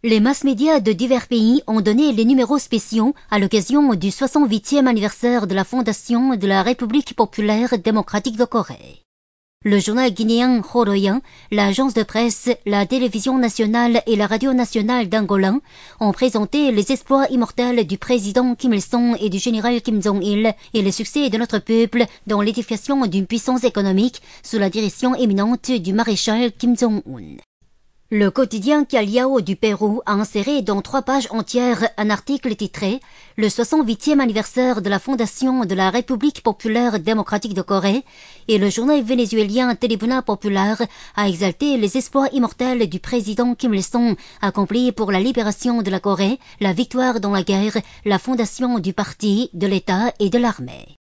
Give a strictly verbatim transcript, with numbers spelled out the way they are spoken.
Les mass-médias de divers pays ont donné les numéros spéciaux à l'occasion du soixante-huitième anniversaire de la fondation de la République populaire démocratique de Corée. Le journal guinéen Horoyan, l'agence de presse, la télévision nationale et la radio nationale d'Angola ont présenté les exploits immortels du président Kim Il-sung et du général Kim Jong-il et les succès de notre peuple dans l'édification d'une puissance économique sous la direction éminente du maréchal Kim Jong-un. Le quotidien Callao du Pérou a inséré dans trois pages entières un article titré « Le soixante-huitième anniversaire de la fondation de la République populaire démocratique de Corée » et le journal vénézuélien Tribuna Popular a exalté les exploits immortels du président Kim Il-sung accomplis pour la libération de la Corée, la victoire dans la guerre, la fondation du parti, de l'État et de l'armée.